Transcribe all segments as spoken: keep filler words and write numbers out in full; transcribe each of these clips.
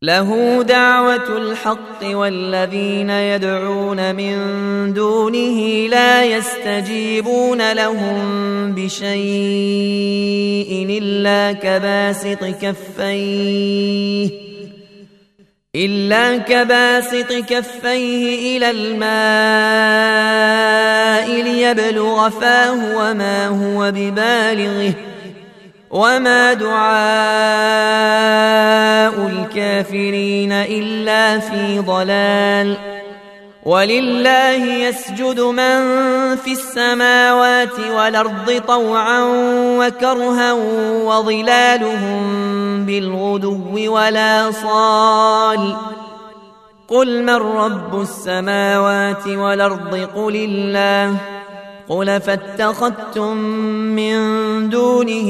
له دعوة الحق والذين يدعون من دونه لا يستجيبون لهم بشيء إلا كباسط كفيه إلا كباسط كفيه إلى الماء ليبلغ فاه وما هو ببالغه وما دعاء الكافرين إلا في ضلال. ولله يسجد من في السماوات والأرض طوعا وكرها وظلالهم بالغدو ولا صال. قل من رب السماوات والأرض قل الله. قل فاتخذتم من دونه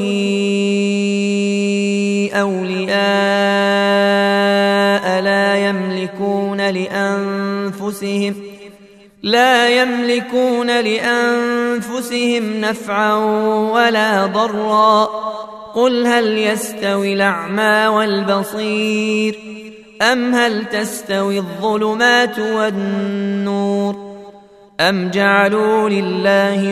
أولياء لا يملكون لأنفسهم لا يملكون لأنفسهم نفعا ولا ضرا. قل هل يستوي الأعمى والبصير أم هل تستوي الظلمات والنور أم جعلوا لله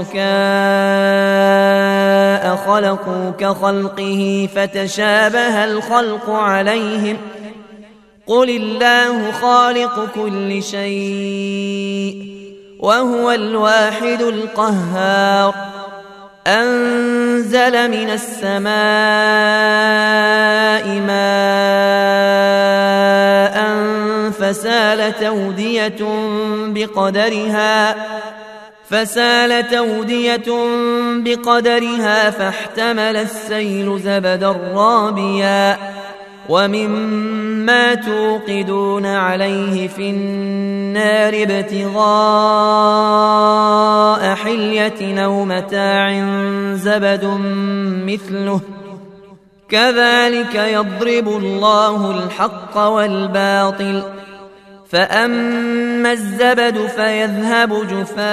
شركاء خلقوا كخلقه فتشابه الخلق عليهم. قل الله خالق كل شيء وهو الواحد القهار. أنزل من السماء ماء فسالت أودية بقدرها فسالت أودية بقدرها فاحتمل السيل زبدا رابيا ومما توقدون عليه في النار ابتغاء حلية أو متاع زبد مثله كذلك يضرب الله الحق والباطل. فأما الزبد فيذهب جفاء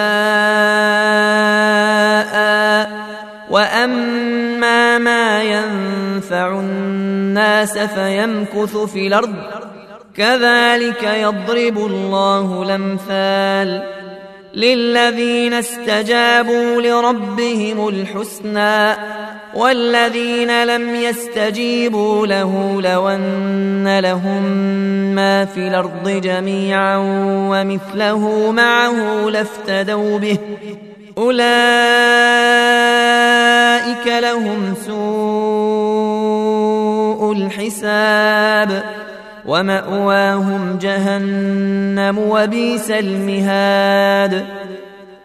وأما ما ينفع الناس فيمكث في الأرض كذلك يضرب الله الأمثال. للذين استجابوا لربهم الحسنى والذين لم يستجيبوا له لو أن لهم ما في الأرض جميعا ومثله معه لافتدوا به أولئك لهم سوء الحساب ومأواهم جهنم وبئس المهاد.